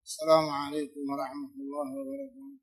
السلام عليكم ورحمة الله وبركاته.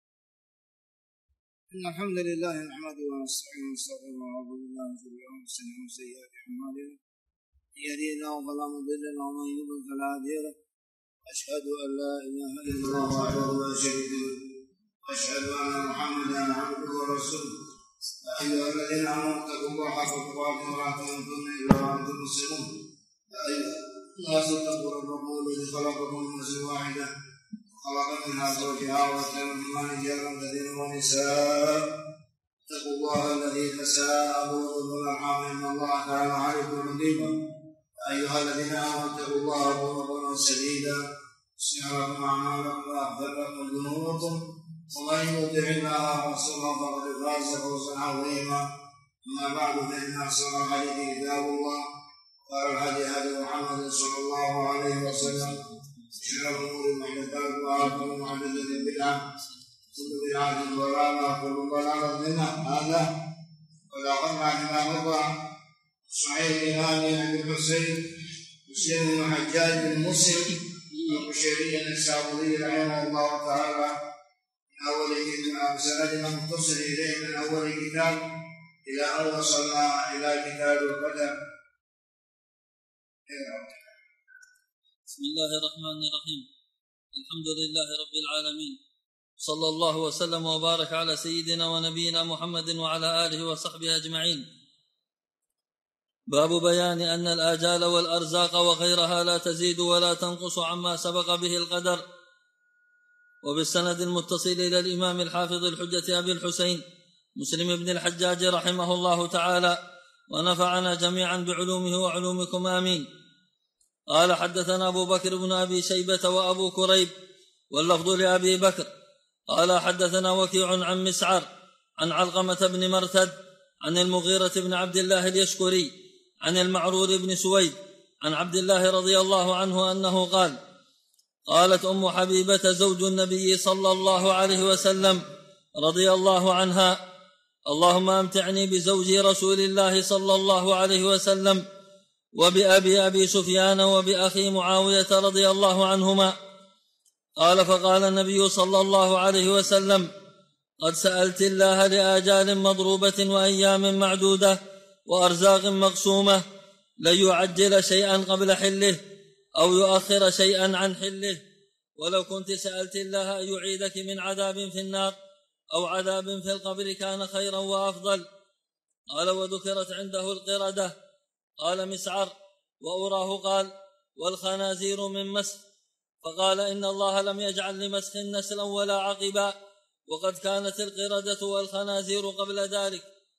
إن الحمد لله نحمده ونستعينه ونستغفره ونعوذ بالله من شرور أنفسنا ومن سيئات أعمالنا، من يهده الله فلا مضل له ومن يضلل فلا هادي له، أشهد أن لا إله إلا الله وحده لا شريك له، وأشهد أن محمدا عبده ورسوله. يا أيها الذين آمنوا اتقوا الله حق تقاته ولا تموتن إلا وأنتم مسلمون. يا أيها الناس اتقوا ربكم الذي خلقكم من نفس واحدة وخلق منها زوجها وخلق منها رجالا كثيرا ونساء. اتقوا الله الذي تساءلون به والأرحام إن الله كان عليكم رقيبا. يا أيها الذين آمنوا اتقوا الله وقولوا قولا سديدا يصلح لكم أعمالكم ويغفر لكم ذنوبكم، ومن يطع الله ورسوله فقد فاز فوزا عظيما. أما بعد فإن أحسن الحديث كتاب الله، قال الهدي محمد صلى الله عليه وسلم، شر الأمور محدثاتها وكل محدثة بدعة كل بدعة ضلالة كل ضلالة في النار. هذا وذكرنا فيما مضى صحيح الإمام أبي الحسين مسلم بن حجاج بن مسلم القشيري النسابوري رحمه الله تعالى من أول سندنا مختصر إليه من أول كتاب إلى أن وصلنا إلى كتاب القدر. بسم الله الرحمن الرحيم. الحمد لله رب العالمين، صلى الله وسلم وبارك على سيدنا ونبينا محمد وعلى آله وصحبه أجمعين. باب بيان أن الآجال والأرزاق وغيرها لا تزيد ولا تنقص عما سبق به القدر. وبالسند المتصل إلى الإمام الحافظ الحجة أبي الحسين مسلم بن الحجاج رحمه الله تعالى، ونفعنا جميعا بعلومه وعلومكم آمين. قال حدثنا أبو بكر بن أبي شيبة وأبو كريب واللفظ لأبي بكر قال حدثنا وكيع عن مسعر عن علقمة بن مرثد عن المغيرة بن عبد الله اليشكري عن المعرور بن سويد عن عبد الله رضي الله عنه أنه قال: قالت أم حبيبة زوج النبي صلى الله عليه وسلم رضي الله عنها: اللهم أمتعني بزوج رسول الله صلى الله عليه وسلم وبأبي سفيان وبأخي معاوية رضي الله عنهما. قال: فقال النبي صلى الله عليه وسلم: قد سألت الله لآجال مضروبة وأيام معدودة وأرزاق مقسومة، لن يعجل شيئا قبل حله أو يؤخر شيئا عن حله، ولو كنت سألت الله أن يعيدك من عذاب في النار أو عذاب في القبر كان خيرا وأفضل. قال: وذكرت عنده القردة. قال مسعر: وأراه قال: والخنازير من مسخ. فقال: إن الله لم يجعل لمسخ نسلا ولا عقبا، وقد كانت القردة والخنازير قبل ذلك.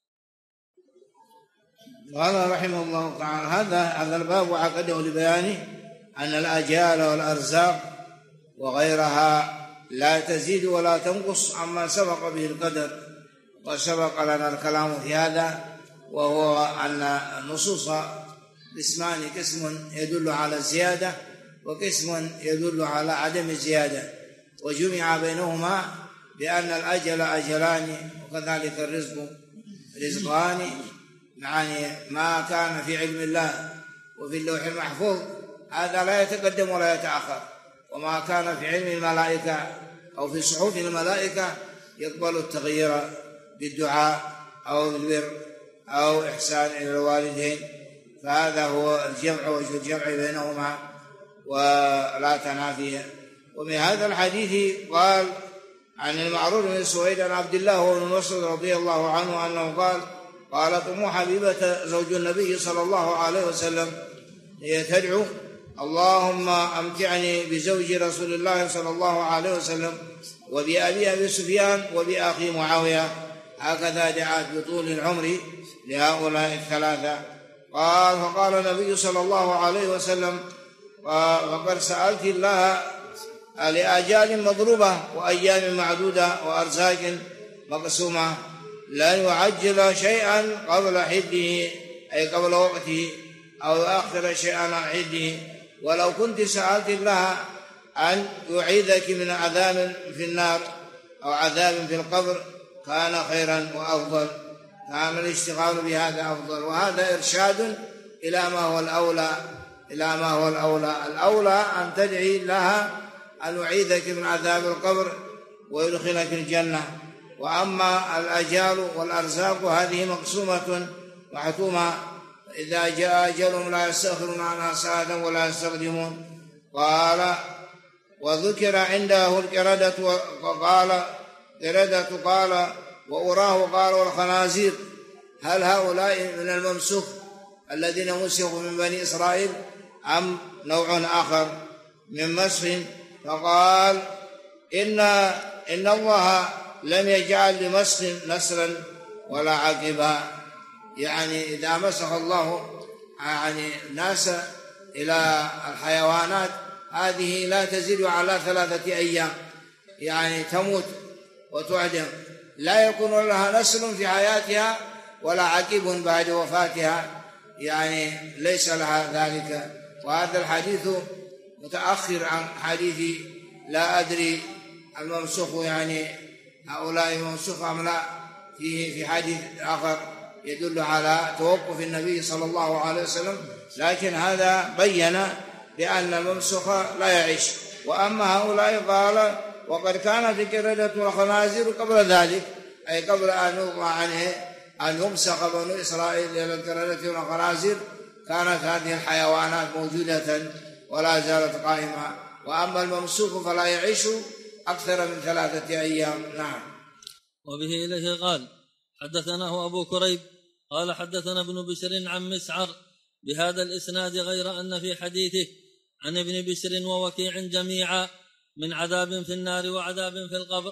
قال رحمه الله تعالى: هذا الباب عقده لبيان أن الآجال والأرزاق وغيرها لا تزيد ولا تنقص عما سبق به القدر. وسبق لنا الكلام في هذا، وهو أن النصوص قسمان: قسم يدل على الزيادة وقسم يدل على عدم الزيادة، وجمع بينهما بأن الأجل أجلان وكذلك الرزق رزقان، يعني ما كان في علم الله وفي اللوح المحفوظ هذا لا يتقدم ولا يتأخر، وما كان في علم الملائكة أو في صحف الملائكة يقبل التغيير بالدعاء أو بالبر أو إحسان إلى الوالدين، فهذا هو الجمع وجه الجمع بينهما ولا تنافي. ومن هذا الحديث قال عن المعرور بن سويد عن عبد الله وابن مسعود رضي الله عنه أنه قال: قالت أم حبيبة زوج النبي صلى الله عليه وسلم هي تدعو: اللهم أمتعني بزوج رسول الله صلى الله عليه وسلم وبأبي سفيان وبأخي معاوية. هكذا دعت بطول العمر لهؤلاء الثلاثة. قال: فقال النبي صلى الله عليه وسلم: وقد سألت الله لآجال مضروبة وأيام معدودة وأرزاق مقسومة، لا يعجل شيئا قبل حده أي قبل وقته أو يؤخر شيئا عن حده، ولو كنت سألت الله أن يعيذك من عذاب في النار أو عذاب في القبر كان خيرا وأفضل، كان الاشتغال بهذا أفضل. وهذا إرشاد إلى ما هو الأولى، الأولى أن تدعي لها أن يعيذك من عذاب القبر ويدخلك الجنة. وأما الأجال والأرزاق هذه مقسومة محتومة، إذا جاء أجلهم لا يستأخرون عنها ساعة ولا يستقدمون. قال وذكر عنده القردة قال وأراه قال والخنازير، هل هؤلاء من الممسوخ الذين مسخوا من بني إسرائيل أم نوع آخر من مسخ؟ فقال إن الله لم يجعل لمسخ نسلا ولا عقبا، يعني إذا مسخ الله يعني ناس إلى الحيوانات هذه لا تزيد على 3 أيام، يعني تموت وتعدم، لا يكون لها نسل في حياتها ولا عقب بعد وفاتها، يعني ليس لها ذلك. وهذا الحديث متأخر عن حديث لا أدري الممسوخ، يعني هؤلاء ممسوخ أم لا، في حديث آخر يدل على توقف النبي صلى الله عليه وسلم، لكن هذا بين بأن الممسوخ لا يعيش. وأما هؤلاء قال وقد كانت القردة والخنازير قبل ذلك، أي قبل أن يوضع عنه أن يمسخ بنو إسرائيل إلى القردة والخنازير كانت هذه الحيوانات موجودة ولا زالت قائمة. وأما الممسوخ فلا يعيش أكثر من 3 أيام. نعم. وبه إليه قال حدثناه أبو كريب قال حدثنا ابن بشر عن مسعر بهذا الإسناد، غير أن في حديثه عن ابن بشر ووكيع جميعا من عذاب في النار وعذاب في القبر.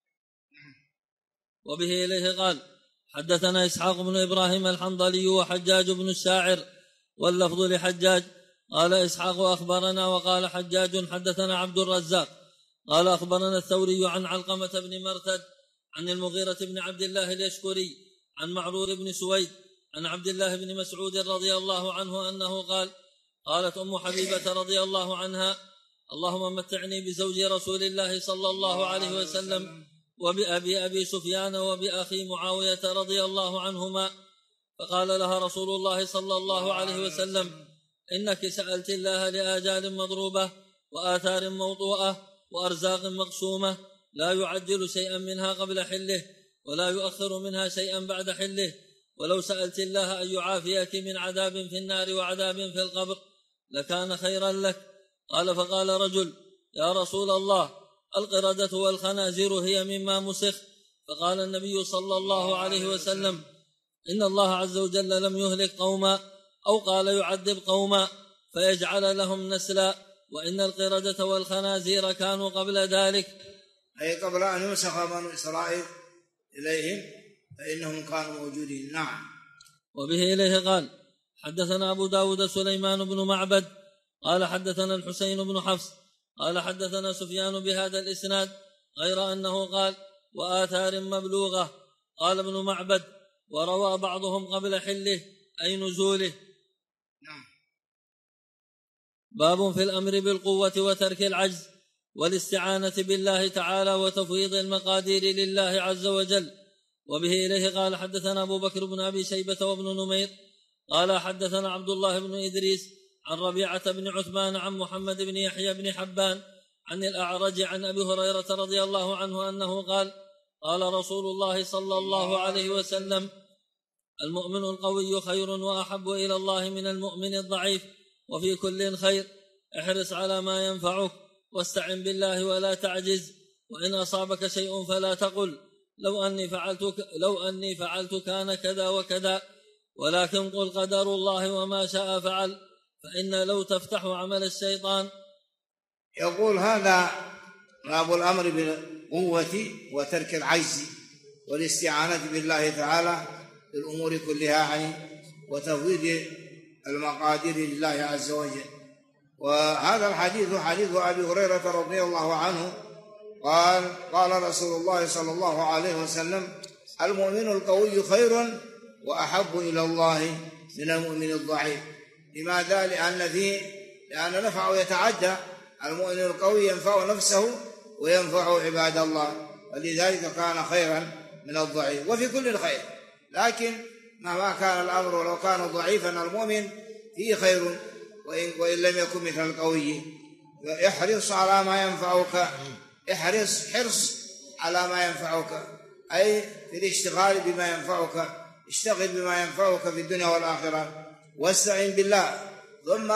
وبه إليه قال حدثنا إسحاق بن إبراهيم الحنظلي وحجاج بن الشاعر، واللفظ لحجاج قال إسحاق أخبرنا، وقال حجاج حدثنا عبد الرزاق قال أخبرنا الثوري عن علقمة بن مرثد عن المغيرة بن عبد الله اليشكري عن معرور بن سويد عن عبد الله بن مسعود رضي الله عنه أنه قال قالت أم حبيبة رضي الله عنها اللهم متعني بزوج رسول الله صلى الله عليه وسلم وبأبي سفيان وبأخي معاوية رضي الله عنهما. فقال لها رسول الله صلى الله عليه وسلم إنك سألت الله لآجال مضروبة وآثار موطوءة وأرزاق مقسومة، لا يعجل شيئا منها قبل حله ولا يؤخر منها شيئا بعد حله، ولو سألت الله أن يعافيك من عذاب في النار وعذاب في القبر لكان خيرا لك. قال فقال رجل يا رسول الله القردة والخنازير هي مما مسخ؟ فقال النبي صلى الله عليه وسلم إن الله عز وجل لم يهلك قوما، أو قال يعذب قوما فيجعل لهم نسلا، وإن القردة والخنازير كانوا قبل ذلك، أي قبل أن يمسخ بنو إسرائيل إليهم فإنهم كانوا موجودين. نعم. وبه إليه قال حدثنا أبو داود سليمان بن معبد قال حدثنا الحسين بن حفص قال حدثنا سفيان بهذا الإسناد، غير أنه قال وآثار مبلوغة. قال ابن معبد وروى بعضهم قبل حله أي نزوله. نعم. باب في الأمر بالقوة وترك العجز والاستعانة بالله تعالى وتفويض المقادير لله عز وجل. وبه إليه قال حدثنا أبو بكر بن أبي شيبة وابن نمير قال حدثنا عبد الله بن إدريس عن ربيعة بن عثمان عن محمد بن يحيى بن حبان عن الأعرج عن أبي هريرة رضي الله عنه أنه قال قال رسول الله صلى الله عليه وسلم المؤمن القوي خير وأحب إلى الله من المؤمن الضعيف، وفي كل خير، احرص على ما ينفعك واستعن بالله ولا تعجز، وإن أصابك شيء فلا تقل لو أني فعلت كان كذا وكذا، ولكن قل قدر الله وما شاء فعل، فإن لو تفتح عمل الشيطان. يقول هذا باب الأمر بالقوة وترك العجز والاستعانة بالله تعالى في الأمور كلها يعني وتفويض المقادير لله عز وجل. وهذا الحديث حديث أبي هريرة رضي الله عنه قال رسول الله صلى الله عليه وسلم المؤمن القوي خير وأحب إلى الله من المؤمن الضعيف. لماذا؟ لأن نفعه يتعدى، المؤمن القوي ينفع نفسه وينفع عباد الله، ولذلك كان خيرا من الضعيف، وفي كل خير. لكن مهما كان الأمر ولو كان ضعيفا المؤمن فيه خير وإن لم يكن مثل القوي. احرص على ما ينفعك، حرص على ما ينفعك، أي في الاشتغال بما ينفعك، اشتغل بما ينفعك في الدنيا والآخرة، واستعن بالله. ثم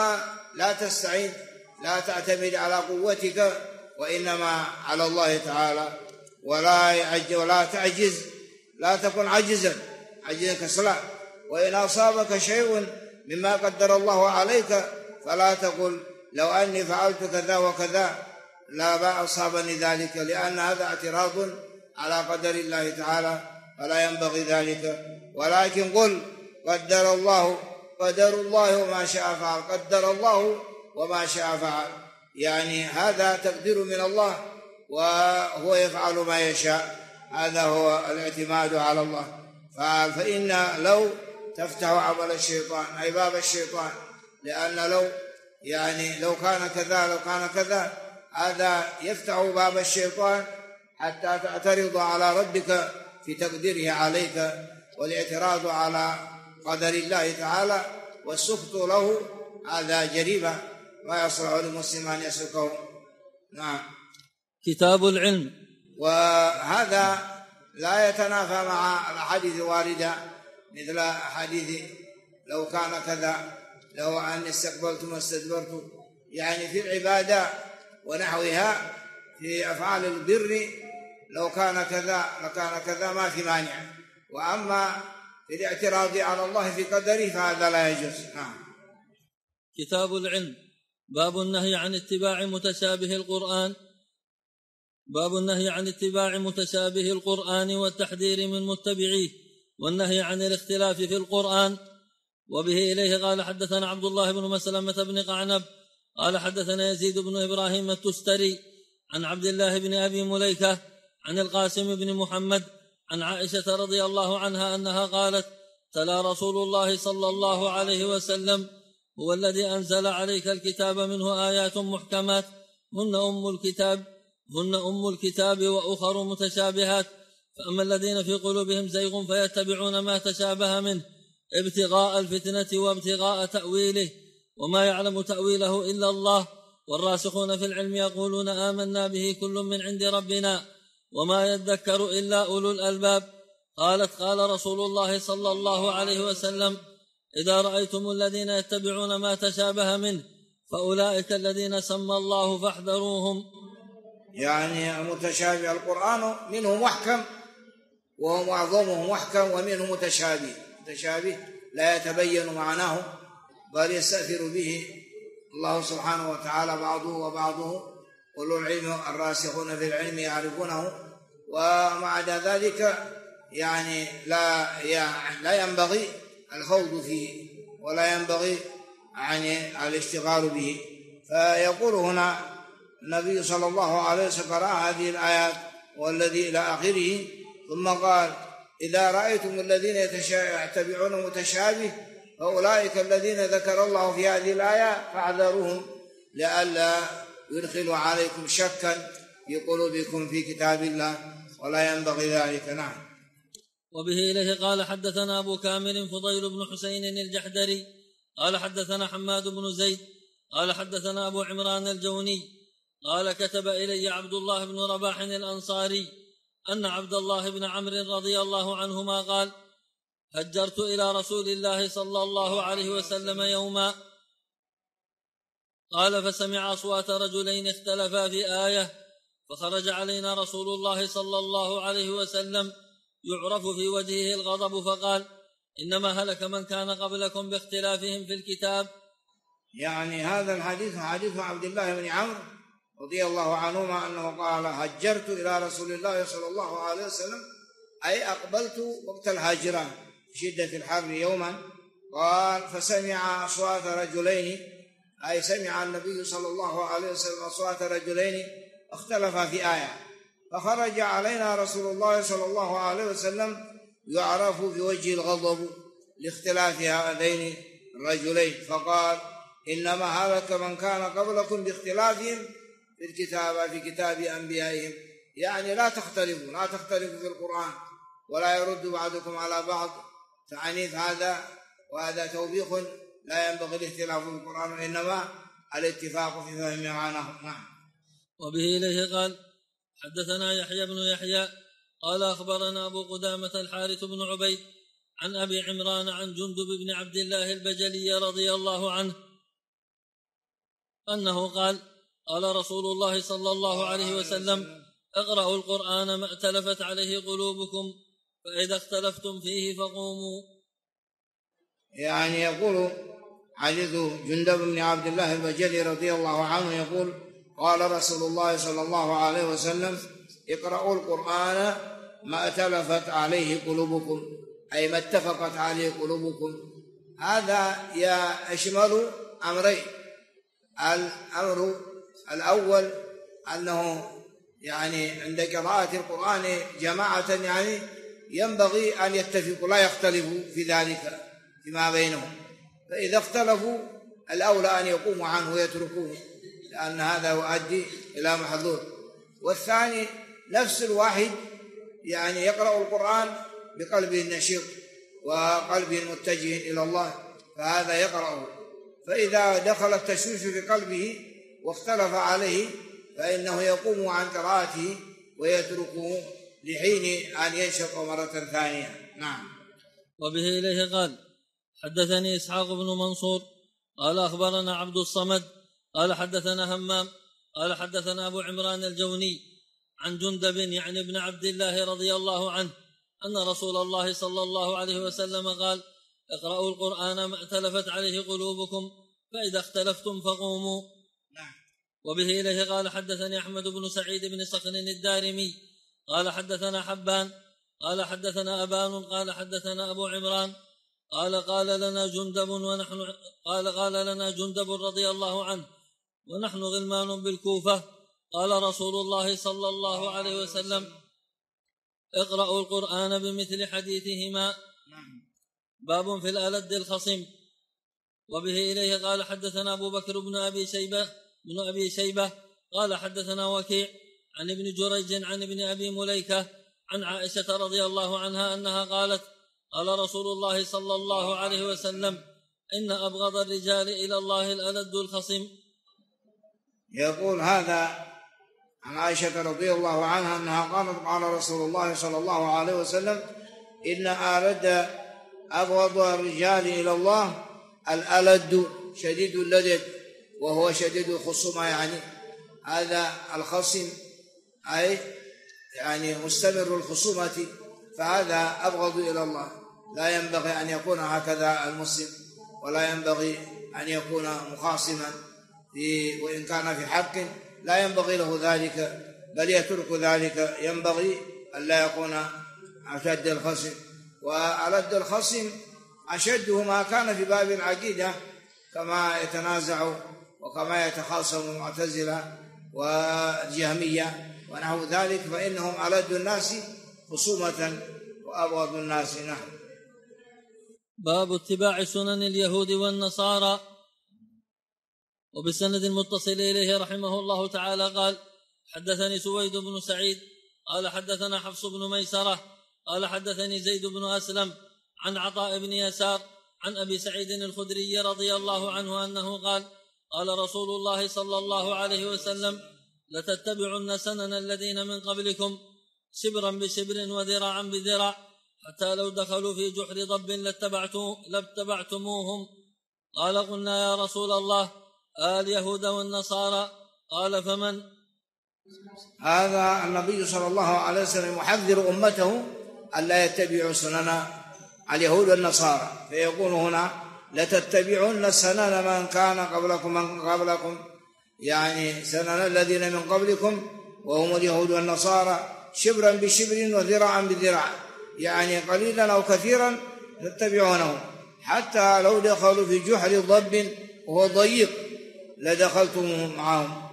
لا تعتمد على قوتك، وإنما على الله تعالى، ولا تعجز، لا تكن عجزا كسلا. وإن أصابك شيء مما قدر الله عليك فلا تقل لو أني فعلت كذا وكذا لا ما أصابني ذلك، لأن هذا اعتراض على قدر الله تعالى، فلا ينبغي ذلك. ولكن قل قدر الله وما شاء فعل، قدر الله وما شاء فعل، يعني هذا تقدير من الله وهو يفعل ما يشاء، هذا هو الاعتماد على الله. فإن لو تفتح عمل الشيطان، أي باب الشيطان، لأن لو كان كذا هذا يفتح باب الشيطان حتى تعترض على ربك في تقديره عليك، والاعتراض على قدر الله تعالى والسخط له، هذا جريمة ما يصلح للمسلم أن يسلكه. نعم. كتاب العلم. وهذا لا يتنافى مع الأحاديث الواردة، مثل حديث لو كان كذا، لو أن استقبلت ما استدبرت، يعني في العبادة ونحوها، في أفعال البر لو كان كذا لكان كذا ما في مانع. وأما في الاعتراض على الله في قدره فهذا لا يجوز. نعم. كتاب العلم. باب النهي عن اتباع متشابه القرآن والتحذير من متبعيه، والنهي عن الاختلاف في القرآن. وبه إليه قال حدثنا عبد الله بن مسلمة بن قعنب قال حدثنا يزيد بن إبراهيم التستري عن عبد الله بن أبي مليكة عن القاسم بن محمد عن عائشة رضي الله عنها أنها قالت: تلا رسول الله صلى الله عليه وسلم: هو الذي أنزل عليك الكتاب منه آيات محكمات هن أم الكتاب وأخر متشابهات، فأما الذين في قلوبهم زيغ فيتبعون ما تشابه منه ابتغاء الفتنة وابتغاء تأويله، وما يعلم تأويله إلا الله، والراسخون في العلم يقولون آمنا به كل من عند ربنا وما يذكر إلا أولو الألباب. قالت: قال رسول الله صلى الله عليه وسلم: إذا رأيتم الذين يتبعون ما تشابه منه فأولئك الذين سمى الله فاحذروهم. يعني المتشابه القرآن منه محكم وهو معظمه محكم، ومنه متشابه لا يتبين معناه بل يستأثر به الله سبحانه وتعالى بعضه أولو العلم الراسخون في العلم يعرفونه. ومع ذلك يعني لا ينبغي الخوض فيه ولا ينبغي يعني الاشتغال به. فيقول هنا النبي صلى الله عليه وسلم قرأ هذه الآيات والذي إلى آخره، ثم قال: إذا رأيتم الذين يتبعون متشابه فأولئك الذين ذكر الله في هذه الآية فاحذروهم لئلا يدخلوا عليكم شكا في قلوبكم في كتاب الله، ولا ينبغي ذلك. نعم. وبه إليه قال حدثنا أبو كامل فضيل بن حسين الجحدري قال حدثنا حماد بن زيد قال حدثنا أبو عمران الجوني قال: كتب إلي عبد الله بن رباح الأنصاري أن عبد الله بن عمرو رضي الله عنهما قال: هجرت إلى رسول الله صلى الله عليه وسلم يوما، قال: فسمع أصوات رجلين اختلفا في آية، فخرج علينا رسول الله صلى الله عليه وسلم يعرف في وجهه الغضب، فقال: إنما هلك من كان قبلكم باختلافهم في الكتاب. يعني هذا الحديث حديث عبد الله بن عمرو رضي الله عنهما أنه قال: هجرت إلى رسول الله صلى الله عليه وسلم، أي أقبلت وقت الهاجرة في شدة الحر يوما. قال: فسمع أصوات رجلين، أي سمع النبي صلى الله عليه وسلم أصوات رجلين اختلفا في آية، فخرج علينا رسول الله صلى الله عليه وسلم يعرف في وجه الغضب لاختلاف هذين الرجلين، فقال: إنما هلك من كان قبلكم باختلافهم في الكتاب، في كتاب أنبيائهم، يعني لا تختلفوا في القرآن، ولا يرد بعضكم على بعض تعنيف هذا، وهذا توبيخ لا ينبغي الاختلاف في القرآن، إنما الاتفاق في فهم معناه. نعم. وبه إليه قال حدثنا يحيى بن يحيى قال أخبرنا أبو قدامة الحارث بن عبيد عن أبي عمران عن جندب بن عبد الله البجلي رضي الله عنه أنه قال قال رسول الله صلى الله عليه وسلم اقرأوا القرآن ما ائتلفت عليه قلوبكم فإذا اختلفتم فيه فقوموا. يعني يقول حديث جندب بن عبد الله البجلي رضي الله عنه يقول قال رسول الله صلى الله عليه وسلم اقرأوا القرآن ما ائتلفت عليه قلوبكم، أي ما اتفقت عليه قلوبكم. هذا يشمل أمرين. الأمر الأول أنه يعني عند قراءة القرآن جماعة يعني ينبغي أن يتفقوا لا يختلفوا في ذلك فيما بينهم، فإذا اختلفوا الأولى أن يقوموا عنه ويتركوه، لأن هذا يؤدي إلى محظور. والثاني نفس الواحد يعني يقرأ القرآن بقلبه النشيط وقلبه المتجه إلى الله، فهذا يقرأه، فإذا دخل التشويش في قلبه واختلف عليه فإنه يقوم عن قراءته ويتركه لحين أن ينشط مرة ثانية. نعم. وبه إليه قال حدثني إسحاق بن منصور قال أخبرنا عبد الصمد قال حدثنا همام قال حدثنا أبو عمران الجوني عن جندب يعني ابن عبد الله رضي الله عنه أن رسول الله صلى الله عليه وسلم قال اقرأوا القرآن ما ائتلفت عليه قلوبكم فإذا اختلفتم فقوموا. وبه إليه قال حدثني أحمد بن سعيد بن صخر الدارمي قال حدثنا حبان قال حدثنا أبان قال حدثنا أبو عمران قال لنا جندب رضي الله عنه ونحن غلمان بالكوفة قال رسول الله صلى الله عليه وسلم اقرأوا القرآن بمثل حديثهما. باب في الألد الخصم. وبه إليه قال حدثنا أبو بكر بن أبي شيبة قال حدثنا وكيع عن ابن جريج عن ابن أبي مليكة عن عائشة رضي الله عنها أنها قالت قال رسول الله صلى الله عليه وسلم إن أبغض الرجال إلى الله الألد الخصم. يقول هذا عن عائشة رضي الله عنها أنها قالت قال رسول الله صلى الله عليه وسلم إن ألد أبغض الرجال إلى الله الألد شديد اللدد، وهو شديد الخصومة، يعني هذا الخصم أي يعني مستمر الخصومة، فهذا أبغض إلى الله. لا ينبغي أن يكون هكذا المسلم، ولا ينبغي أن يكون مخاصما وإن كان في حق لا ينبغي له ذلك، بل يترك ذلك. ينبغي أن لا يكون أشد الخصم، وألد الخصم أشده ما كان في باب العقيدة كما يتنازع وكما يتخاصم المعتزلة والجهمية ونحو ذلك، فإنهم ألد الناس خصومة وأبغض الناس. نحن. باب اتباع سنن اليهود والنصارى. وبسند المتصل إليه رحمه الله تعالى قال حدثني سويد بن سعيد قال حدثنا حفص بن ميسرة قال حدثني زيد بن أسلم عن عطاء بن يسار عن أبي سعيد الخدري رضي الله عنه أنه قال قال رسول الله صلى الله عليه وسلم لتتبعن سنن الذين من قبلكم شبرا بشبر وذراعا بذراع حتى لو دخلوا في جحر ضب لاتبعتموهم. قال قلنا يا رسول الله اليهود والنصارى قال فمن؟ هذا النبي صلى الله عليه وسلم يحذر أمته ألا يتبعوا سنن اليهود والنصارى، فيقول هنا لتتبعن سنن من كان قبلكم يعني سنن الذين من قبلكم وهم اليهود والنصارى شبرا بشبر وذراعا بذراع، يعني قليلا أو كثيرا تتبعونه، حتى لو دخلوا في جحر ضب وهو ضيق لدخلتموهم معهم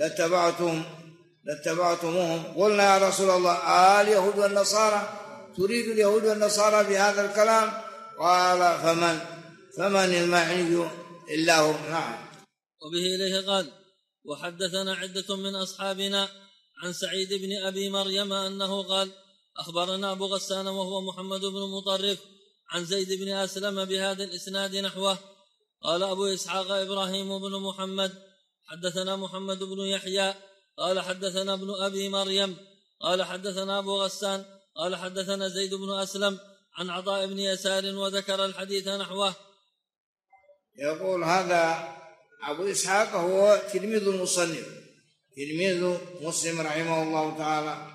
لاتبعتموهم. قلنا يا رسول الله اليهود والنصارى تريد اليهود والنصارى بهذا الكلام؟ قال فمن المعني إلا هم. نعم. وبه إليه قال وحدثنا عدة من أصحابنا عن سعيد بن أبي مريم أنه قال أخبرنا أبو غسان وهو محمد بن مطرف عن زيد بن أسلم بهذا الإسناد نحوه. قال أبو إسحاق إبراهيم بن محمد حدثنا محمد بن يحيى قال حدثنا ابن أبي مريم قال حدثنا أبو غسان قال حدثنا زيد بن أسلم عن عطاء بن يسار وذكر الحديث نحوه. يقول هذا أبو إسحاق هو تلميذ المصنف، تلميذ مسلم رحمه الله تعالى،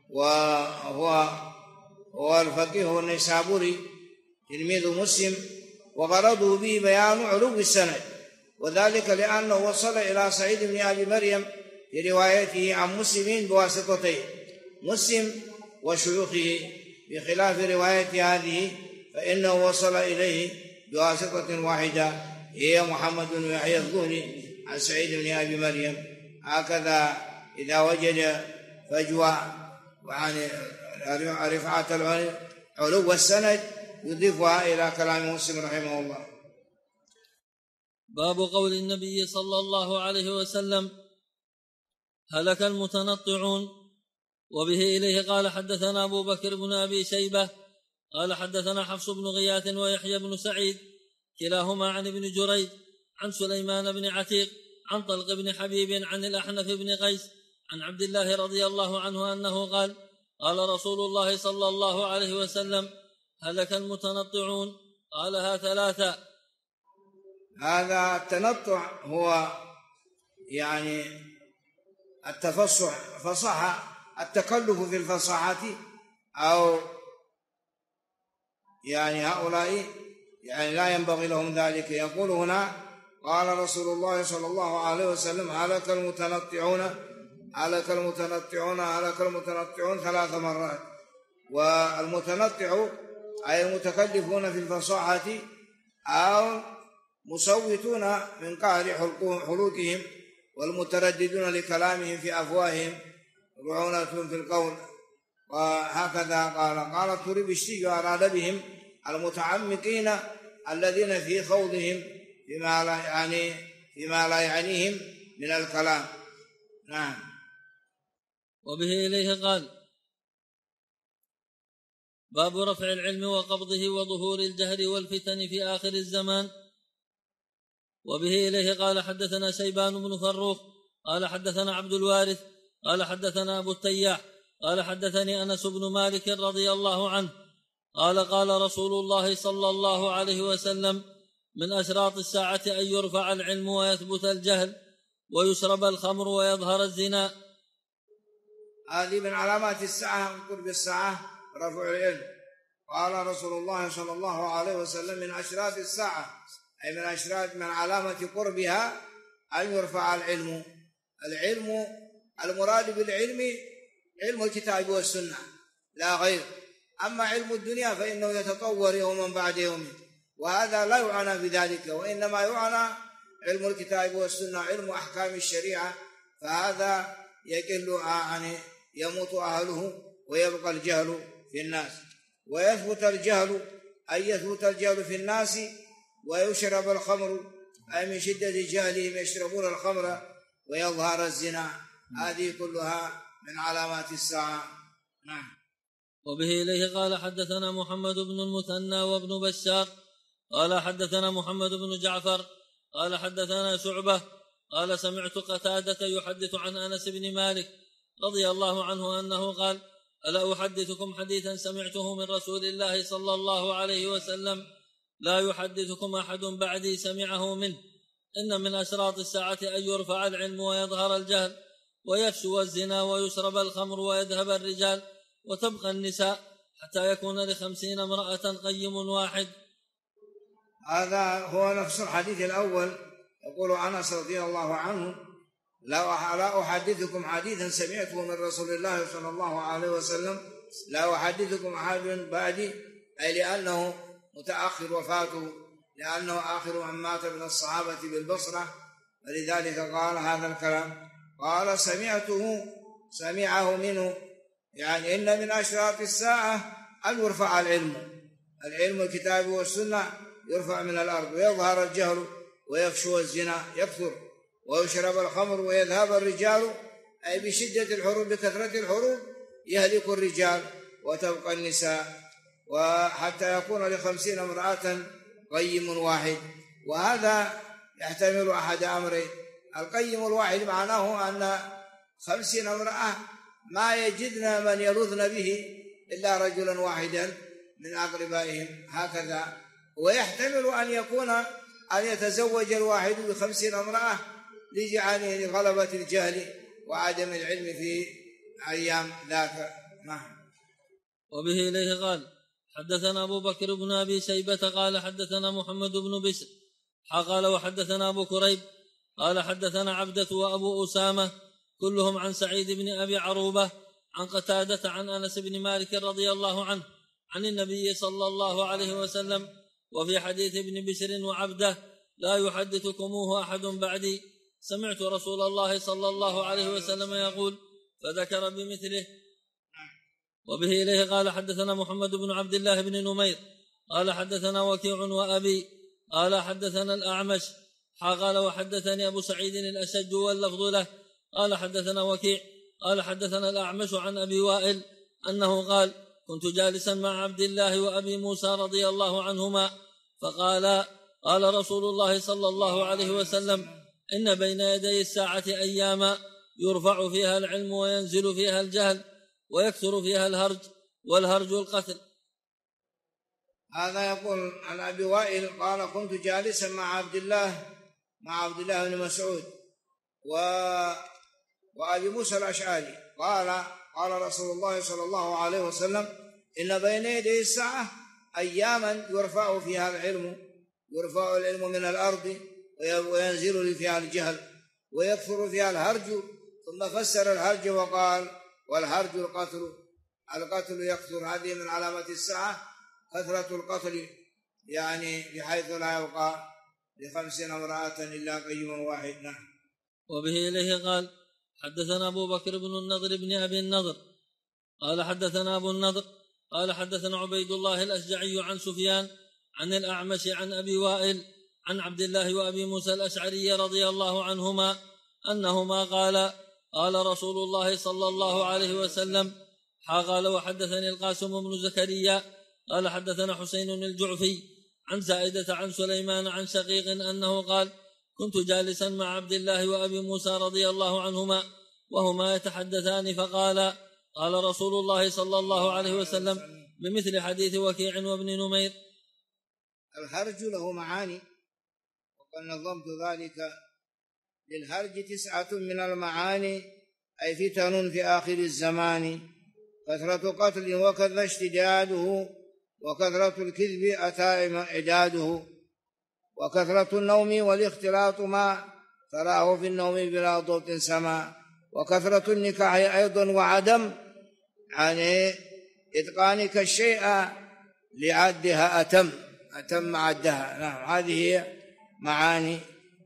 وهو الفقيه النيسابوري تلميذ مسلم، وغرضه به بيان علو السند، وذلك لأنه وصل إلى سعيد بن أبي مريم في روايته عن مسلم بواسطتين، مسلم وشيوخه، بخلاف رواية هذه فإنه وصل إليه بواسطة واحدة هي محمد بن يحيى الظهري عن سعيد بن أبي مريم. هكذا إذا وجد فجوة وعن رفعة علو السند يضيفها إلى كلام مسلم رحمه الله. باب قول النبي صلى الله عليه وسلم: هلك المتنطعون. وبه إليه قال حدثنا أبو بكر بن أبي شيبة قال حدثنا حفص بن غياث ويحيى بن سعيد كلاهما عن ابن جريج عن سليمان بن عتيق عن طلق بن حبيب عن الأحنف بن قيس عن عبد الله رضي الله عنه أنه قال: قال رسول الله صلى الله عليه وسلم: هلك المتنطعون، قالها ثلاثا. هذا التنطع هو يعني التفصح، فصح التكلف في الفصاحة، أو يعني هؤلاء يعني لا ينبغي لهم ذلك. يقول هنا: قال رسول الله صلى الله عليه وسلم: هلك المتنطعون، هلك المتنطعون، هلك المتنطعون 3 مرات. والمتنطع أي المتكلفون في الفصاحة أو مصوتون من قهر حلوقهم، والمترددون لكلامهم في أفواههم، رعونة في القول. وهكذا قال التربشتي: أراد بهم المتعمقين الذين في خوضهم فيما لا يعنيهم من الكلام. نعم. وبه إليه قال: باب رفع العلم وقبضه وظهور الجهل والفتن في آخر الزمان. وبه إليه قال حدثنا شيبان بن فروخ قال حدثنا عبد الوارث قال حدثنا أبو التياح قال حدثني أنس بن مالك رضي الله عنه قال: قال رسول الله صلى الله عليه وسلم: من أشراط الساعة أن يرفع العلم ويثبت الجهل ويشرب الخمر ويظهر الزنا. هذه من علامات الساعة، من قرب الساعة رفع العلم. قال رسول الله صلى الله عليه وسلم: من أشراط الساعة، أي من علامة قربها أن يرفع العلم. العلم المراد بالعلم علم الكتاب والسنة لا غير. أما علم الدنيا فإنه يتطور يوما بعد يوم، وهذا لا يعنى بذلك، وإنما يعنى علم الكتاب والسنة، علم أحكام الشريعة، فهذا يقل عن يموت أهله ويبقى الجهل في الناس. ويثبت الجهل أي يثبت الجهل في الناس، ويشرب الخمر أي من شدة جهلهم يشربون الخمر، ويظهر الزنا. هذه كلها من علامات الساعة. نعم. وبه إليه قال حدثنا محمد بن المثنى وابن بشار قال حدثنا محمد بن جعفر قال حدثنا شعبة قال: سمعت قتادة يحدث عن أنس بن مالك رضي الله عنه أنه قال: ألا أحدثكم حديثا سمعته من رسول الله صلى الله عليه وسلم لا يحدثكم أحد بعدي سمعه منه: إن من أشراط الساعة أن يرفع العلم ويظهر الجهل ويفشو الزنا ويشرب الخمر ويذهب الرجال وتبقى النساء حتى يكون ل50 امرأة قيم واحد. هذا هو نفس الحديث الأول. يقول أنس رضي الله عنه: لا أحدثكم حديثا سمعته من رسول الله صلى الله عليه وسلم لا أحدثكم أحد بعدي، أي لأنه متأخر وفاته، لأنه آخر من مات من الصحابة بالبصرة، ولذلك قال هذا الكلام. قال: سمعه منه، يعني إن من أشراط الساعة أن يرفع العلم الكتاب والسنة يرفع من الأرض، ويظهر الجهل ويفشو الزنا يكثر، ويشرب الخمر ويذهب الرجال، أي بشدة الحروب بكثرة الحروب يهلك الرجال وتبقى النساء، وحتى يكون ل50 امرأة قيم واحد. وهذا يحتمل أحد أمرين: القيم الواحد معناه أن 50 امرأة ما يجدن من يلوذن به إلا رجلا واحدا من أقربائهم هكذا. ويحتمل أن يتزوج الواحد ب50 امرأة لغلبة الجهل وعدم العلم في أيام ذاك. وبه إليه قال حدثنا أبو بكر بن أبي شيبة قال حدثنا محمد بن بشر قال وحدثنا أبو كريب قال حدثنا عبدة وأبو أسامة كلهم عن سعيد بن أبي عروبة عن قتادة عن أنس بن مالك رضي الله عنه عن النبي صلى الله عليه وسلم. وفي حديث ابن بشر وعبده لا يحدثكموه أحد بعدي سمعت رسول الله صلى الله عليه وسلم يقول فذكر بمثله. وبه إليه قال حدثنا محمد بن عبد الله بن نمير قال حدثنا وكيع وأبي قال حدثنا الأعمش قال وحدثني أبو سعيد الأشج واللفظ له قال حدثنا وكيع قال حدثنا الأعمش عن أبي وائل أنه قال كنت جالسا مع عبد الله وأبي موسى رضي الله عنهما فقال قال رسول الله صلى الله عليه وسلم إن بين يدي الساعة أياما يرفع فيها العلم وينزل فيها الجهل ويكثر فيها الهرج والهرج القتل. هذا يقول عن أبي وائل قال كنت جالسا مع عبد الله بن مسعود وأبي موسى الأشعري قال رسول الله صلى الله عليه وسلم إن بين يدي الساعة أياما يرفع فيها العلم من الأرض وينزل فيها الجهل ويكثر فيها الهرج. ثم فسر الهرج وقال والهرج القتل يكثر. هذه من علامات الساعة كثرة القتل يعني بحيث لا يبقى ل50 امرأة إلا قيم واحد. وبه إليه قال حدثنا أبو بكر بن النضر بن أبي النضر قال حدثنا أبو النضر قال حدثنا عبيد الله الأشجعي عن سفيان عن الأعمش عن أبي وائل عن عبد الله وأبي موسى الأشعري رضي الله عنهما أنهما قال رسول الله صلى الله عليه وسلم قال وحدثني القاسم بن زكريا قال حدثنا حسين الجعفي عن زائدة عن سليمان عن شقيق أنه قال كنت جالسا مع عبد الله وأبي موسى رضي الله عنهما وهما يتحدثان فقال قال رسول الله صلى الله عليه وسلم بمثل حديث وكيع وابن نمير. الهرج له معاني وقد نظمت ذلك. للهرج 9 من المعاني أي فتن في آخر الزمان كثرة قتل وكثرة اشتداده وكثرة الكذب أتى إعداده وكثرة النوم والاختلاط ما تراه في النوم بلا ضبط سما وكثرة النكاح أيضا وعدم يعني إتقانك الشيء لعدها أتم عدها. نعم هذه هي معاني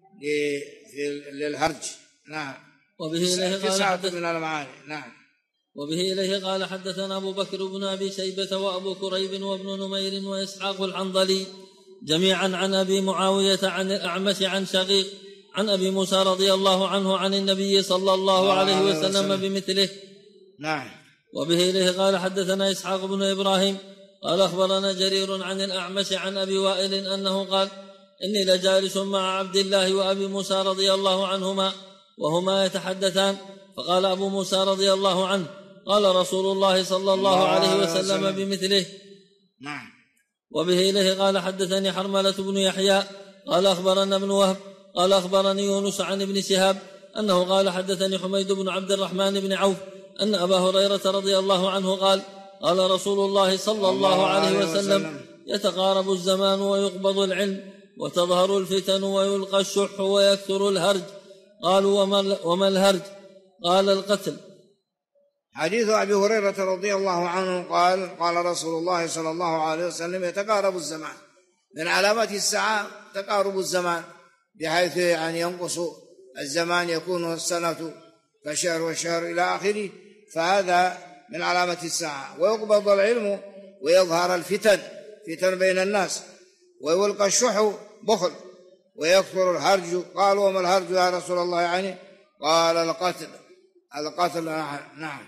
للهرج. نعم وبه إليه قال من المعاني. نعم وبه إليه قال حدثنا أبو بكر بن أبي شيبة وأبو كريب وابن نمير وإسحاق الحنظلي جميعا عن أبي معاوية عن الأعمش عن شقيق عن أبي موسى رضي الله عنه عن النبي صلى الله عليه وسلم بمثله. نعم وبه إليه قال حدثنا إسحاق بن إبراهيم قال أخبرنا جرير عن الأعمش عن أبي وائل أنه قال إني لجالس مع عبد الله وأبي موسى رضي الله عنهما وهما يتحدثان فقال أبو موسى رضي الله عنه قال رسول الله صلى الله عليه وسلم بمثله. نعم وبه إليه قال حدثني حرملة بن يحيى قال أخبرنا ابن وهب قال أخبرني يونس عن ابن شهاب أنه قال حدثني حميد بن عبد الرحمن بن عوف أن أبا هريرة رضي الله عنه قال رسول الله صلى الله عليه وسلم يتقارب الزمان ويقبض العلم وتظهر الفتن ويلقى الشح ويكثر الهرج. قالوا وما الهرج؟ قال القتل. حديث أبي هريرة رضي الله عنه قال رسول الله صلى الله عليه وسلم يتقارب الزمان. من علامات الساعة تقارب الزمان بحيث يعني ينقص الزمان يكون السنة كشهر والشهر إلى آخره. فهذا من علامة الساعة. ويقبض العلم ويظهر الفتن بين الناس ويلقى الشح بخل ويكثر الهرج. قالوا وما الهرج يا رسول الله يعني؟ قال القتل. نعم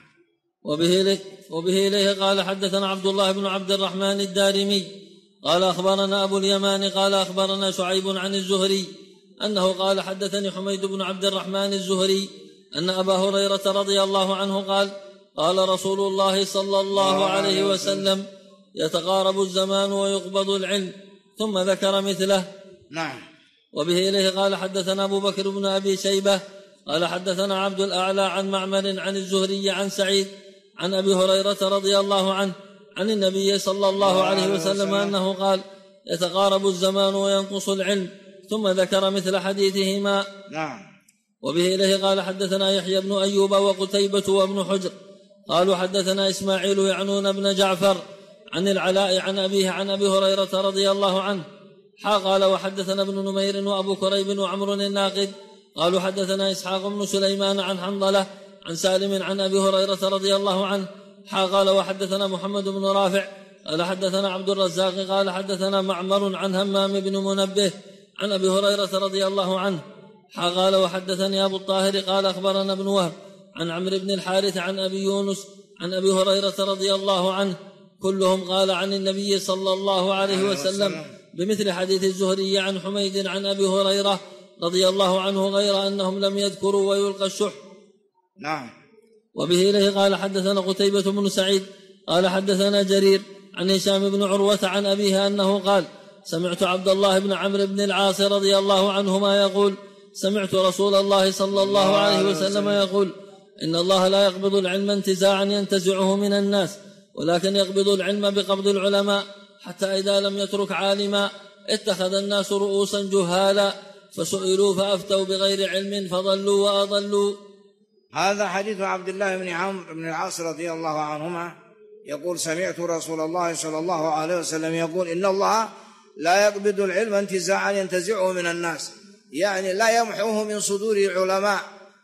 وبه إليه قال حدثنا عبد الله بن عبد الرحمن الدارمي قال أخبرنا أبو اليمان قال أخبرنا شعيب عن الزهري أنه قال حدثني حميد بن عبد الرحمن الزهري أن أبا هريرة رضي الله عنه قال قال رسول الله صلى الله عليه وسلم يتقارب الزمان ويقبض العلم، ثم ذكر مثله. نعم. وبه إليه قال حدثنا أبو بكر بن أبي شيبة قال حدثنا عبد الأعلى عن معمر عن الزهري عن سعيد عن أبي هريرة رضي الله عنه عن النبي صلى الله عليه وسلم أنه قال يتقارب الزمان وينقص العلم، ثم ذكر مثل حديثهما. نعم. وبه إليه قال حدثنا يحيى بن أيوب وقتيبة وابن حجر قالوا حدثنا إسماعيل يعنون بن جعفر عن العلاء عن أبيه عن أبي هريرة رضي الله عنه قال وحدثنا ابن نمير وأبو كريب وعمر الناقد قالوا حدثنا إسحاق بن سليمان عن حنظلة عن سالم عن أبي هريرة رضي الله عنه قال وحدثنا محمد بن رافع قال حدثنا عبد الرزاق قال حدثنا معمر عن همام بن منبه عن أبي هريرة رضي الله عنه قال وحدثني أبو الطاهر قال أخبرنا ابن وهب عن عمرو بن الحارث عن أبي يونس عن أبي هريرة رضي الله عنه كلهم قال عن النبي صلى الله عليه وسلم بمثل حديث الزهري عن حميد عن أبي هريرة رضي الله عنه غير أنهم لم يذكروا ويلقى الشح. نعم. وبه إليه قال حدثنا قتيبة بن سعيد قال حدثنا جرير عن هشام بن عروة عن أبيه أنه قال سمعت عبد الله بن عمرو بن العاص رضي الله عنهما يقول سمعت رسول الله صلى الله عليه وسلم يقول إن الله لا يقبض العلم انتزاعا ينتزعه من الناس، ولكن يقبض العلم بقبض العلماء، حتى إذا لم يترك عالما اتخذ الناس رؤوسا جهالا فسئلوا فأفتوا بغير علم فضلوا وأضلوا. هذا حديث عبد الله بن عمرو بن العاص رضي الله عنهما يقول سمعت رسول الله صلى الله عليه وسلم يقول إن الله لا يقبض العلم انتزاعا ينتزعه من الناس، يعني لا يمحوه من صدور العلماء،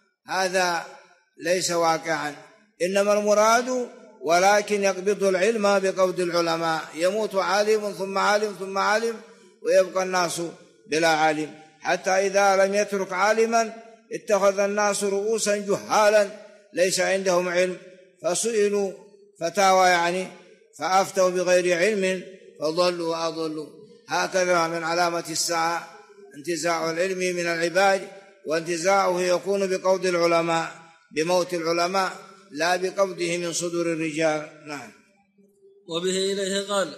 هذا ليس واقعا، إنما المراد ولكن يقبض العلم بقبض العلماء، يموت عالم ثم عالم ثم عالم ويبقى الناس بلا عالم، حتى إذا لم يترك عالما اتخذ الناس رؤوسا جهالا ليس عندهم علم فسئلوا فتاوى يعني فأفتوا بغير علم فضلوا وأضلوا. هكذا من علامة الساعة انتزاع العلم من العباد، وانتزاعه يكون بقبض العلماء بموت العلماء لا بقبضه من صدور الرجال. نعم. وبه إليه قال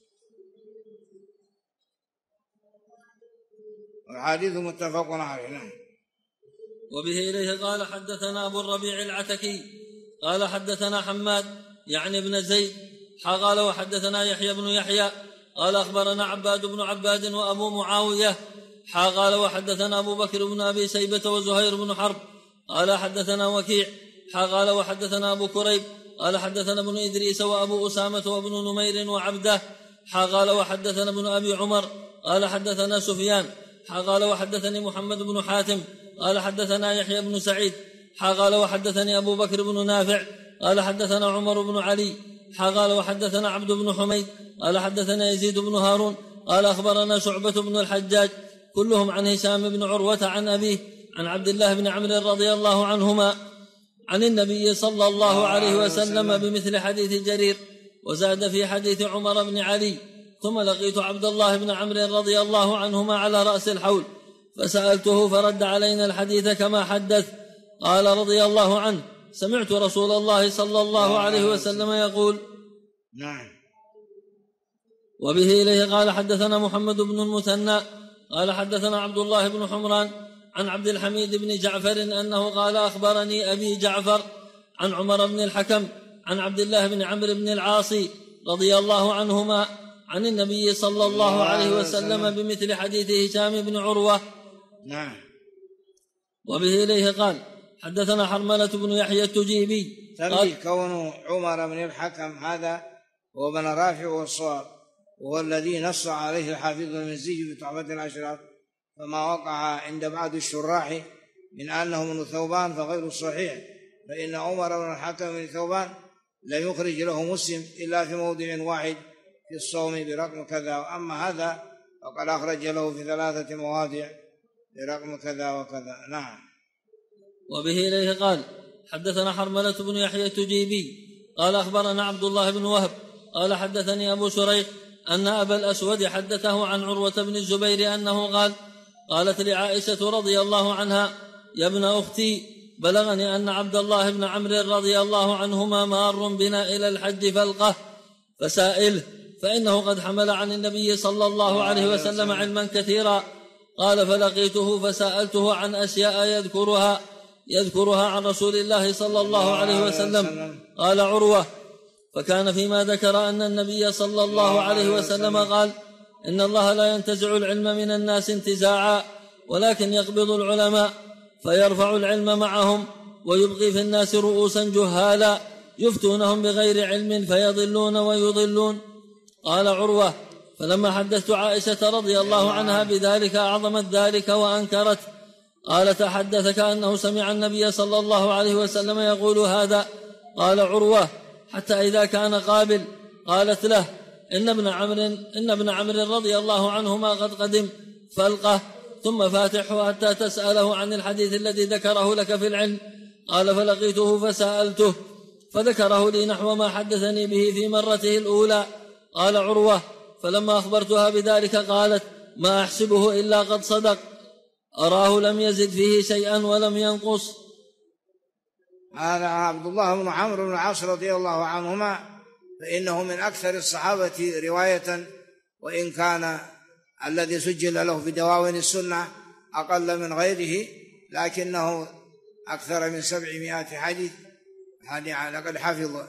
الحديث متفق عليه. نعم. وبه إليه قال حدثنا أبو الربيع العتكي قال حدثنا حماد يعني ابن زيد قال وحدثنا يحيى بن يحيى قال أخبرنا عباد بن عباد وأبو معاوية قال وحدثنا أبو بكر بن أبي شيبة وزهير بن حرب قال حدثنا وكيع قال وحدثنا أبو كريب قال حدثنا ابن إدريس وأبو أسامة وابن نمير وعبده قال وحدثنا ابن أبي عمر قال حدثنا سفيان قال وحدثني محمد بن حاتم قال حدثنا يحيى بن سعيد قال وحدثني أبو بكر بن نافع قال حدثنا عمر بن علي قال وحدثنا عبد بن حميد قال حدثنا يزيد بن هارون قال أخبرنا شعبة بن الحجاج كلهم عن هشام بن عروة عن أبيه عن عبد الله بن عمرو رضي الله عنهما عن النبي صلى الله عليه وسلم بمثل حديث جرير، وزاد في حديث عمر بن علي ثم لقيت عبد الله بن عمرو رضي الله عنهما على رأس الحول فسألته فرد علينا الحديث كما حدث. قال رضي الله عنه سمعت رسول الله صلى الله عليه وسلم يقول. نعم. وبه إليه قال حدثنا محمد بن المثنى قال حدثنا عبد الله بن حمران عن عبد الحميد بن جعفر أنه قال أخبرني أبي جعفر عن عمر بن الحكم عن عبد الله بن عمرو بن العاص رضي الله عنهما عن النبي صلى الله عليه وسلم بمثل حديث هشام بن عروة. نعم. وبه إليه قال حدثنا حرملة بن يحيى التجيبي قال كون عمر بن الحكم هذا هو بن رافع والصواب، وهو الذي نص عليه الحافظ المزي في تحفة الأشراف، فما وقع عند بعض الشراح من أنه من ثوبان فغير صحيح، فإن عمر بن الحكم بن ثوبان لم يخرج له مسلم إلا في موضع واحد في الصوم برقم كذا، أما هذا فقد أخرج له في 3 مواضع برقم كذا وكذا. نعم. وبه إليه قال حدثنا حرملة بن يحيى التجيبي قال أخبرنا عبد الله بن وهب قال حدثني أبو شريح أن أبا الأسود حدثه عن عروة بن الزبير أنه قال قالت لعائشة رضي الله عنها: يا ابن أختي، بلغني أن عبد الله بن عمرو رضي الله عنهما مار بنا إلى الحج فلقه فسائله، فإنه قد حمل عن النبي صلى الله عليه وسلم علما كثيرا. قال: فلقيته فسألته عن أشياء يذكرها عن رسول الله صلى الله عليه وسلم. قال عروة: فكان فيما ذكر أن النبي صلى الله عليه وسلم قال: إن الله لا ينتزع العلم من الناس انتزاعا، ولكن يقبض العلماء فيرفع العلم معهم، ويبقي في الناس رؤوسا جهالا يفتونهم بغير علم فيضلون ويضلون. قال عروة: فلما حدثت عائشة رضي الله عنها بذلك أعظمت ذلك وأنكرت. قالت: أحدثك أنه سمع النبي صلى الله عليه وسلم يقول هذا؟ قال عروة: حتى إذا كان قابل. قالت له: إن ابن عمرو رضي الله عنهما قد قدم فلقه ثم فاتحه حتى تسأله عن الحديث الذي ذكره لك في العلم. قال: فلقيته فسألته فذكره لي نحو ما حدثني به في مرته الأولى. قال عروة: فلما أخبرتها بذلك قالت: ما أحسبه إلا قد صدق، أراه لم يزد فيه شيئا ولم ينقص. هذا عبد الله بن عمرو بن العاص رضي الله عنهما، فإنه من أكثر الصحابة رواية، وإن كان الذي سجل له في دواوين السنة أقل من غيره، لكنه أكثر من 700 حديث لقد حفظ.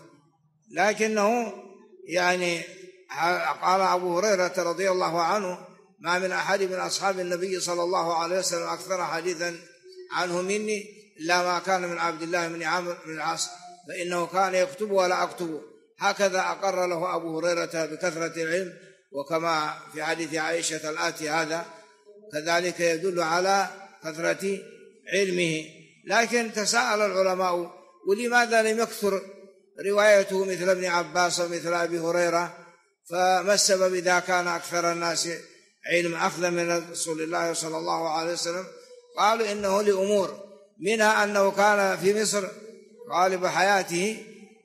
لكنه يعني قال أبو هريرة رضي الله عنه: ما من أحد من أصحاب النبي صلى الله عليه وسلم أكثر حديثا عنه مني إلا ما كان من عبد الله بن عمرو بن العاص، فإنه كان يكتب ولا أكتب. هكذا أقر له أبو هريرة بكثرة العلم، وكما في حديث عائشة الآتي هذا كذلك يدل على كثرة علمه. لكن تساءل العلماء: ولماذا لم يكثر روايته مثل ابن عباس ومثل أبي هريرة؟ فما السبب إذا كان أكثر الناس علم أخذ من رسول الله صلى الله عليه وسلم؟ قالوا: إنه لأمور، منها أنه كان في مصر غالب حياته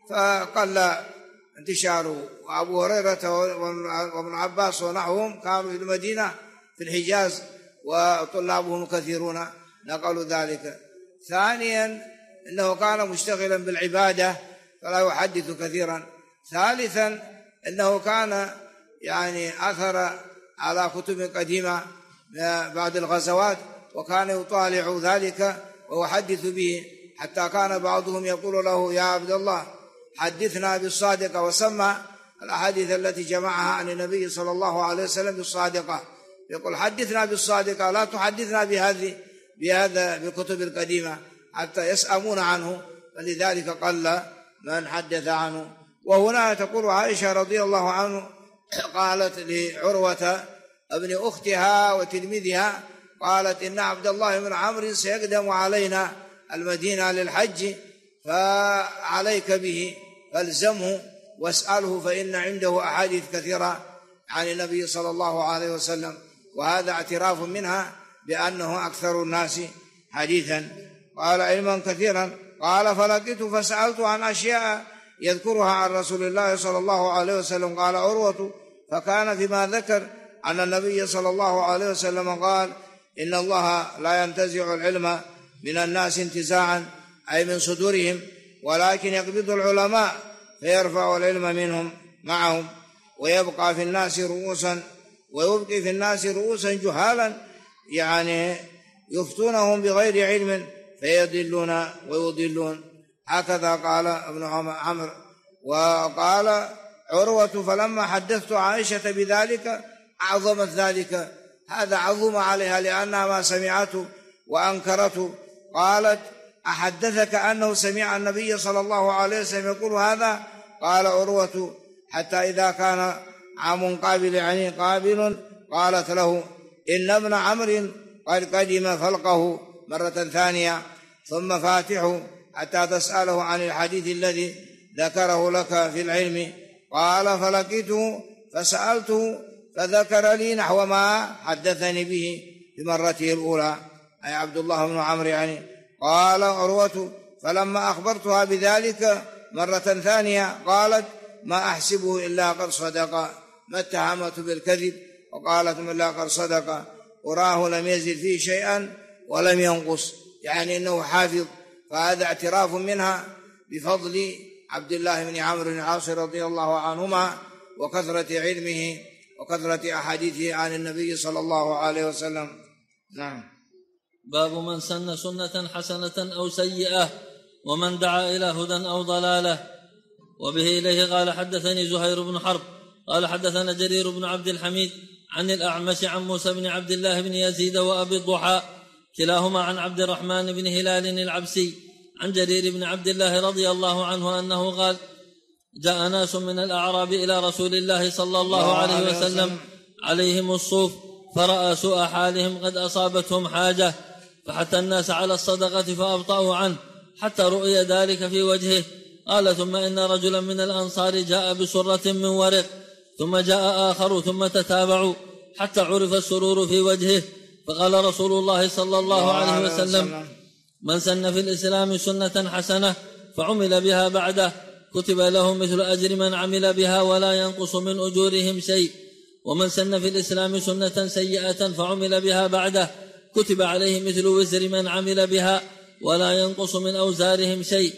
فقل انتشاره، وأبو هريرة وابن عباس ونحوهم كانوا في المدينة في الحجاز وطلابهم كثيرون نقلوا ذلك. ثانيا إنه كان مشتغلا بالعبادة فلا يحدث كثيرا. ثالثا إنه كان يعني أثر على كتب قديمة بعد الغزوات وكان يطالع ذلك ويحدث به، حتى كان بعضهم يقول له: يا عبد الله حدثنا بالصادقة، وسمى الأحاديث التي جمعها عن النبي صلى الله عليه وسلم بالصادقة، يقول: حدثنا بالصادقة، لا تحدثنا بهذا بالكتب القديمة، حتى يسأمون عنه، فلذلك قل من حدث عنه. وهنا تقول عائشة رضي الله عنه قالت لعروة ابن أختها وتلميذها، قالت: إن عبد الله بن عمرو سيقدم علينا المدينة للحج، فعليك به فالزمه واسأله، فإن عنده أحاديث كثيرة عن النبي صلى الله عليه وسلم. وهذا اعتراف منها بأنه أكثر الناس حديثا. قال: علما كثيرا. قال: فلقيت فسألت عن أشياء يذكرها عن رسول الله صلى الله عليه وسلم. قال عروة: فكان فيما ذكر أن النبي صلى الله عليه وسلم قال: إن الله لا ينتزع العلم من الناس انتزاعا، أي من صدورهم، ولكن يقبض العلماء فيرفع العلم منهم معهم، ويبقي في الناس رؤوسا جهالا، يعني يفتونهم بغير علم فيضلون ويضلون. هكذا قال ابن عمرو. وقال عروة: فلما حدثت عائشة بذلك أعظمت ذلك. هذا عظم عليها لأنها ما سمعته وأنكرته. قالت: أحدثك أنه سمع النبي صلى الله عليه وسلم يقول هذا؟ قال عروة: حتى إذا كان عام قابل، يعني قابل. قالت له: إن ابن عمرو قد قدم فلقه مرة ثانية ثم فاتحه حتى تسأله عن الحديث الذي ذكره لك في العلم. قال: فلقيته فسألته فذكر لي نحو ما حدثني به في مرته الأولى، أي عبد الله بن عمرو يعني. قال عروة: فلما أخبرتها بذلك مرة ثانية قالت: ما أحسبه إلا قد صدق، ما اتهمته بالكذب، وقالت: إلا قد صدق. أراه لم يزد فيه شيئا ولم ينقص، يعني أنه حافظ. فهذا اعتراف منها بفضل عبد الله بن عمرو بن العاص رضي الله عنهما وكثرة علمه وكثرة أحاديثه عن النبي صلى الله عليه وسلم. نعم. باب من سن سنة حسنة أو سيئة ومن دعا إلى هدى أو ضلالة. وبه إليه قال حدثني زهير بن حرب قال حدثنا جرير بن عبد الحميد عن الأعمش عن موسى بن عبد الله بن يزيد وأبي الضحى كلاهما عن عبد الرحمن بن هلال العبسي عن جرير بن عبد الله رضي الله عنه أنه قال جاء ناس من الأعراب إلى رسول الله صلى الله عليه وسلم عليهم الصوف، فرأى سوء حالهم قد أصابتهم حاجة، فحث الناس على الصدقة فأبطأوا عنه حتى رؤي ذلك في وجهه. قال ثم إن رجلا من الأنصار جاء بسرة من ورق، ثم جاء آخر، ثم تتابعوا حتى عرف السرور في وجهه. فقال رسول الله صلى الله عليه وسلم من سن في الإسلام سنة حسنة فعمل بها بعده كتب له مثل أجر من عمل بها ولا ينقص من أجورهم شيء، ومن سن في الإسلام سنة سيئة فعمل بها بعده كتب عليه مثل وزر من عمل بها ولا ينقص من أوزارهم شيء.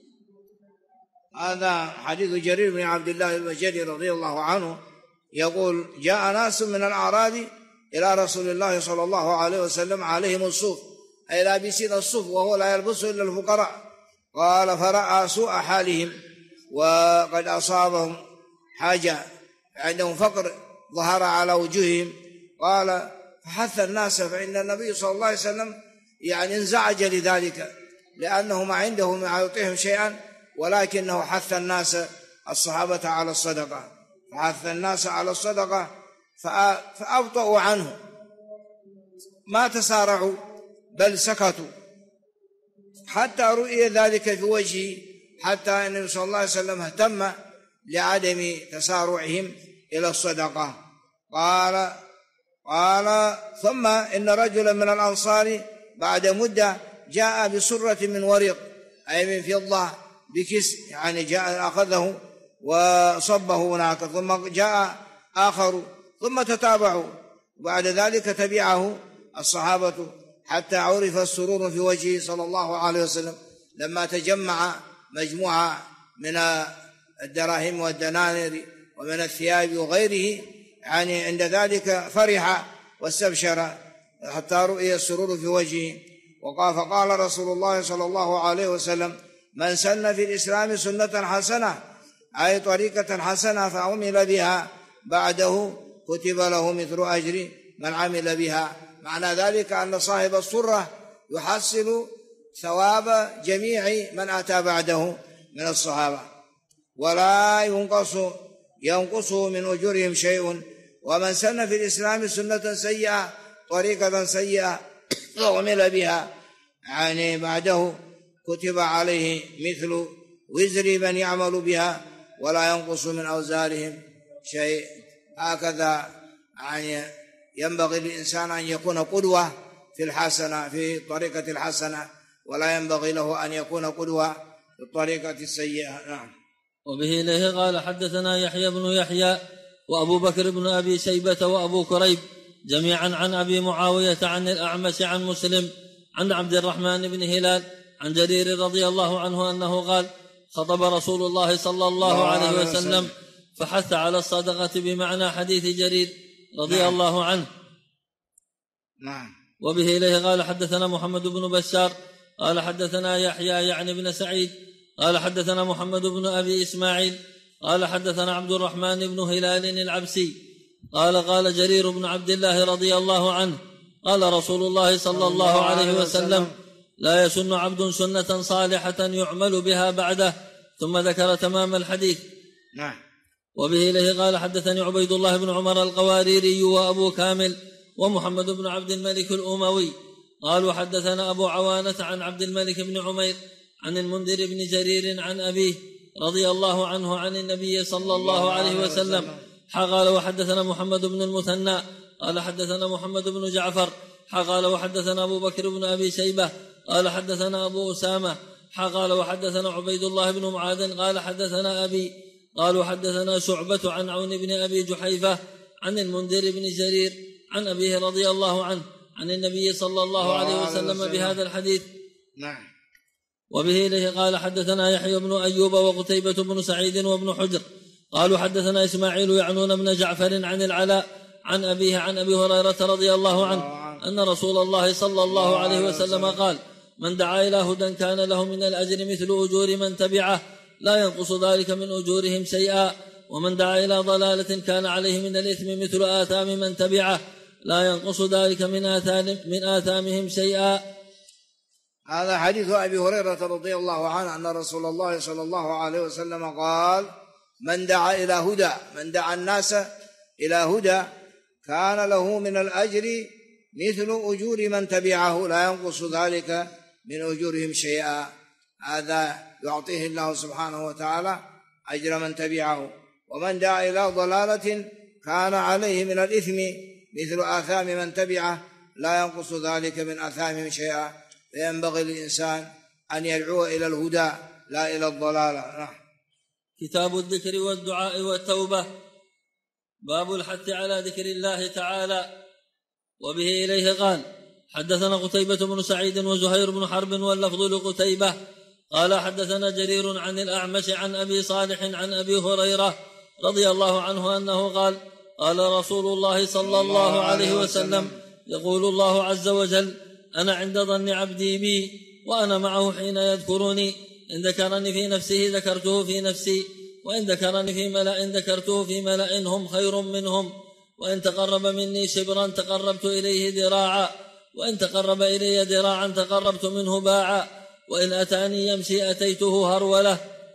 هذا حديث جرير بن عبد الله البجلي رضي الله عنه يقول جاء ناس من الأعراب إلى رسول الله صلى الله عليه وسلم عليهم الصوف، أي لابسين الصوف وهو لا يلبسه إلا الفقراء. قال فرأى سوء حالهم وقد أصابهم حاجة، عندهم فقر ظهر على وجوههم. قال فحث الناس، فإن النبي صلى الله عليه وسلم يعني انزعج لذلك لأنه ما عنده ما يعطيهم شيئا، ولكنه حث الناس الصحابة على الصدقة، فحث الناس على الصدقة فأبطأوا عنه، ما تسارعوا بل سكتوا حتى رؤي ذلك في وجهه، حتى أن النبي صلى الله عليه وسلم اهتم لعدم تسارعهم إلى الصدقة. قال ثم إن رجلا من الأنصار بعد مدة جاء بسرة من ورق، أي من فضة بكس، يعني جاء أخذه وصبه هناك، ثم جاء آخر، ثم تتابعوا، وبعد ذلك تبعه الصحابة حتى عرف السرور في وجهه صلى الله عليه وسلم لما تجمع مجموعة من الدراهم والدنانير ومن الثياب وغيره، يعني عند ذلك فرح واستبشر حتى رؤي السرور في وجهه. فقال رسول الله صلى الله عليه وسلم من سن في الإسلام سنة حسنة، أي طريقة حسنة فعمل بها بعده كتب له مثل أجر من عمل بها. معنى ذلك أن صاحب السرة يحصل ثواب جميع من أتى بعده من الصحابة، ولا ينقص من أجورهم شيء. ومن سن في الإسلام سنة سيئة، طريقة سيئة فعمل بها، يعني بعده كتب عليه مثل وزر من يعمل بها ولا ينقص من أوزارهم شيء. هكذا يعني ينبغي للإنسان أن يكون قدوة في الحسنة، في طريقة الحسنة، ولا ينبغي له أن يكون قدوة في الطريقة السيئة. نعم. وبه إليه قال حدثنا يحيى بن يحيى وأبو بكر بن أبي شيبة وأبو كريب جميعا عن أبي معاوية عن الأعمش عن مسلم عن عبد الرحمن بن هلال عن جرير رضي الله عنه أنه قال خطب رسول الله صلى الله عليه وسلم فحث على الصدقة بمعنى حديث جرير رضي الله عنه. نعم. وبه إليه قال حدثنا محمد بن بشار قال حدثنا يحيى يعني بن سعيد قال حدثنا محمد بن أبي إسماعيل قال حدثنا عبد الرحمن بن هلال العبسي قال جرير بن عبد الله رضي الله عنه قال رسول الله صلى الله عليه وسلم لا يسن عبد سنة صالحة يعمل بها بعده، ثم ذكر تمام الحديث. نعم. وبه إليه قال حدثني عبيد الله بن عمر القواريري وأبو كامل ومحمد بن عبد الملك الأموي قالوا حدثنا أبو عوانة عن عبد الملك بن عمير عن المنذر بن جرير عن أبيه رضي الله عنه عن النبي صلى الله عليه وسلم قال وحدثنا محمد بن المثنى قال حدثنا محمد بن جعفر قال وحدثنا أبو بكر بن أبي شيبة قال حدثنا أبو أسامة قال وحدثنا عبيد الله بن معاذ قال حدثنا أبي قالوا حدثنا شعبة عن عون بن أبي جحيفة عن المنذر بن جرير عن أبيه رضي الله عنه عن النبي صلى الله عليه وسلم بهذا الحديث. نعم. وبه إليه قال حدثنا يحيى بن أيوب وقتيبة بن سعيد وابن حجر قالوا حدثنا إسماعيل يعنون بن جعفر عن العلاء عن أبيه عن أبي هريرة رضي الله عنه أن رسول الله صلى الله عليه وسلم قال من دعا إلى هدى كان له من الأجر مثل أجور من تبعه لا ينقص ذلك من أجورهم شيئا ومن دعا إلى ضلالة كان عليه من الإثم مثل آثام من تبعه لا ينقص ذلك من آثامهم شيئا. هذا حديث أبي هريرة رضي الله عنه أن رسول الله صلى الله عليه وسلم قال من دعا إلى هدى، من دعا الناس إلى هدى كان له من الأجر مثل أجور من تبعه لا ينقص ذلك من أجورهم شيئا. هذا يعطيه الله سبحانه وتعالى أجر من تبعه. ومن دعا إلى ضلالة كان عليه من الإثم مثل آثام من تبعه لا ينقص ذلك من آثامهم شيئا. فينبغي للإنسان أن يدعو إلى الهدى لا إلى الضلالة. كتاب الذكر والدعاء والتوبة. باب الحث على ذكر الله تعالى. وبه إليه قال حدثنا قتيبة بن سعيد وزهير بن حرب واللفظ لقتيبة قال حدثنا جرير عن الأعمش عن أبي صالح عن أبي هريرة رضي الله عنه أنه قال قال رسول الله صلى الله عليه وسلم يقول الله عز وجل أنا عند ظن عبدي بي وأنا معه حين يذكرني إن ذكرني في نفسه ذكرته في نفسي وإن ذكرني في ملأ ذكرته في ملأ هم خير منهم وإن تقرب مني شبرا تقربت إليه ذراعا وإن تقرب إلي ذراعا تقربت منه باعا وإن أتاني يمشي أتيته هرولة.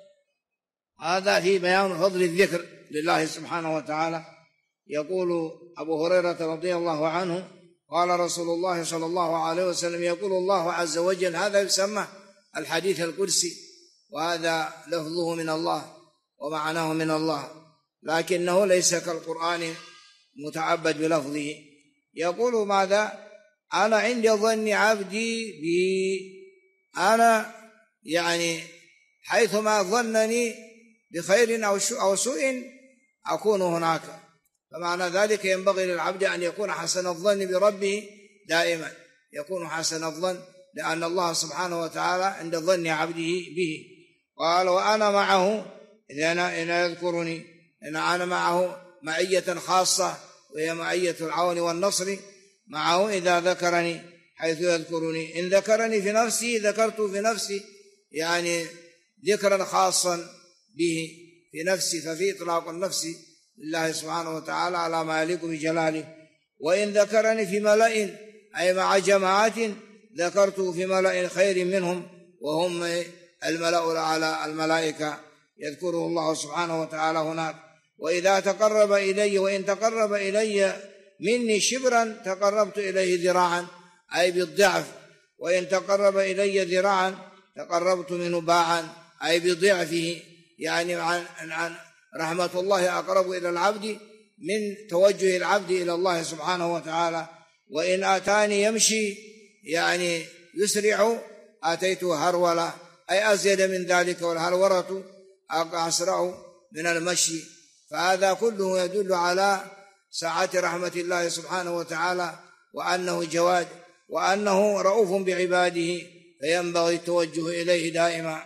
هذا في بيان فضل الذكر لله سبحانه وتعالى. يقول أبو هريرة رضي الله عنه قال رسول الله صلى الله عليه وسلم يقول الله عز وجل، هذا يسمى الحديث القدسي، وهذا لفظه من الله ومعناه من الله، لكنه ليس كالقرآن متعبد بلفظه. يقول ماذا؟ أنا عند ظن عبدي بي، أنا يعني حيثما ظنني بخير أو سوء أكون هناك. فمعنى ذلك ينبغي للعبد أن يكون حسن الظن بربه دائما، يكون حسن الظن، لأن الله سبحانه وتعالى عند ظن عبده به. قال وأنا معه إذا يذكرني، إن أنا معه معية خاصة وهي معية العون والنصر، معه إذا ذكرني حيث يذكرني. إن ذكرني في نفسي ذكرته في نفسي، يعني ذكرا خاصا به في نفسي، ففي إطلاق النفس لله سبحانه وتعالى على ما يليق بجلاله. وإن ذكرني في ملأ أي مع جماعات ذكرته في ملأ خير منهم وهم الملأ الأعلى الملائكة، يذكره الله سبحانه وتعالى هناك. وإذا تقرب إلي، وإن تقرب إلي مني شبرا تقربت إليه ذراعا أي بالضعف، وإن تقرب إلي ذراعا تقربت منه باعا أي بضعفه، يعني عن رحمة الله أقرب إلى العبد من توجه العبد إلى الله سبحانه وتعالى. وإن آتاني يمشي يعني يسرع آتيته هرولة أي أزيد من ذلك، والهرولة أسرع من المشي. فهذا كله يدل على سعة رحمة الله سبحانه وتعالى، وأنه جواد، وأنه رؤوف بعباده، فينبغي التوجه إليه دائما.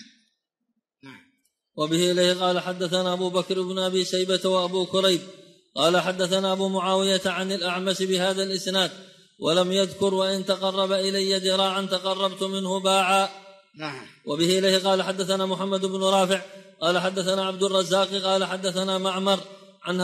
وبه إليه قال حدثنا أبو بكر بن أبي شيبة وأبو كريب قال حدثنا أبو معاوية عن الأعمش بهذا الإسناد ولم يذكر وإن تقرب إلي ذراعا تقربت منه باعا. وبه إليه قال حدثنا محمد بن رافع قال حدثنا عبد الرزاق قال حدثنا معمر عن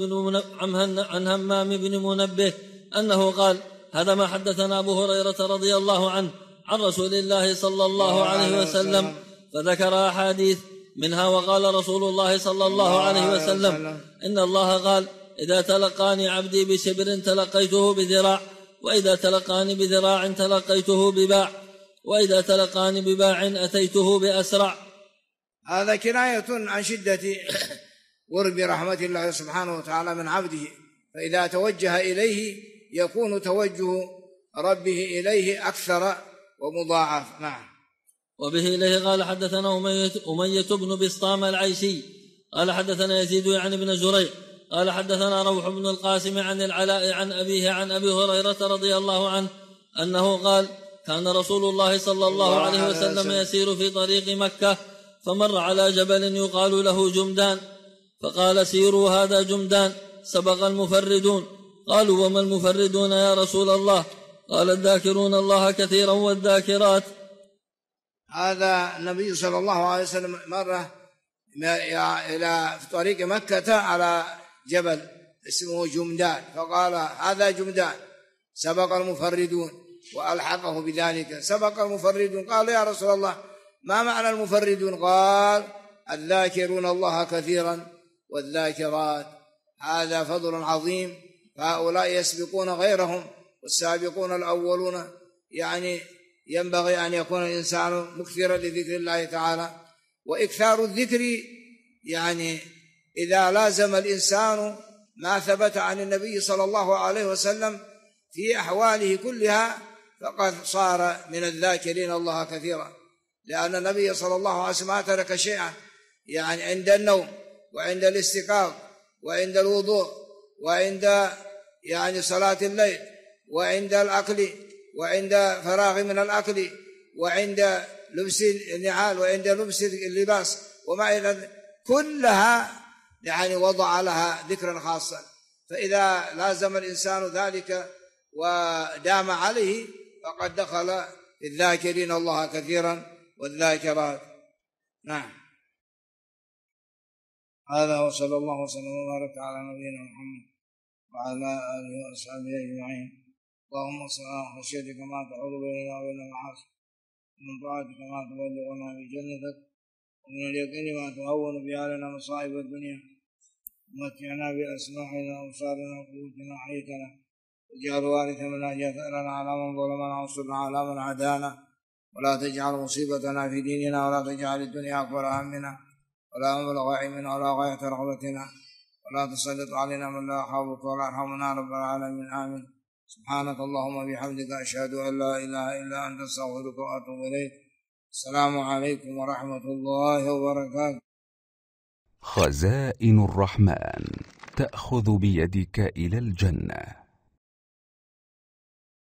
همام بن منبه أنه قال هذا ما حدثنا أبو هريرة رضي الله عنه عن رسول الله صلى الله عليه وسلم، فذكر أحاديث منها وقال رسول الله صلى الله عليه وسلم إن الله قال إذا تلقاني عبدي بشبر تلقيته بذراع، وإذا تلقاني بذراع تلقيته بباع، وإذا تلقاني بباع أتيته بأسرع. هذا كناية عن شدة قرب رحمة الله سبحانه وتعالى من عبده، فإذا توجه إليه يكون توجه ربه إليه أكثر ومضاعف. وبه إليه قال حدثنا أمية بن بسطام العيسي قال حدثنا يزيد يعني بن زريع قال حدثنا روح بن القاسم عن العلاء عن أبيه عن أبي هريرة رضي الله عنه أنه قال كان رسول الله صلى الله عليه وسلم يسير في طريق مكة فمر على جبل يقال له جمدان فقال سيروا هذا جمدان سبق المفردون. قالوا وما المفردون يا رسول الله؟ قال الذاكرون الله كثيرا والذاكرات. هذا النبي صلى الله عليه وسلم مر إلى في طريق مكة على جبل اسمه جمدان فقال هذا جمدان سبق المفردون وألحقه بذلك سبق المفردون. قال يا رسول الله ما معنى المفردون؟ قال الذاكرون الله كثيرا والذاكرات. هذا فضل عظيم فهؤلاء يسبقون غيرهم والسابقون الأولون. يعني ينبغي أن يكون الإنسان مكثرا لذكر الله تعالى. وإكثار الذكر يعني إذا لازم الإنسان ما ثبت عن النبي صلى الله عليه وسلم في أحواله كلها فقد صار من الذاكرين الله كثيرا. لأن النبي صلى الله عليه وسلم ما ترك شيئا يعني عند النوم وعند الاستيقاظ وعند الوضوء وعند يعني صلاة الليل وعند الأكل وعند فراغ من الأكل وعند لبس النعال وعند لبس اللباس وما إلى كلها يعني وضع لها ذكرا خاصا. فإذا لازم الإنسان ذلك ودام عليه فقد دخل الذاكرين الله كثيرا والذاكرات. نعم. هذا وصلى الله وسلم وبارك على نبينا محمد وعلى آله وأصحابه أجمعين. اللهم صل على خشيتك ما تحول بيننا وبين المعاصي ومن طاعتك ما تبلغنا بجنتك ومن اليقين ما تهون بها لنا مصائب الدنيا ومتعنا بأسماعنا وأبصارنا وقوتنا حيتنا واجعل وارث منا ثأرنا على من ظلمنا وانصرنا على من عادانا ولا تجعل مصيبتنا في ديننا ولا تجعل الدنيا أكبر همنا ولا مبلغ علمنا ولا غاية رغبتنا ولا تسلط علينا من لا يخافك ولا يرحمنا رب العالمين. آمين. سبحانك اللهم وبحمدك أشهد أن لا إله إلا أنت أستغفرك وأتوب إليك. السلام عليكم ورحمة الله وبركاته. خزائن الرحمن تأخذ بيدك إلى الجنة.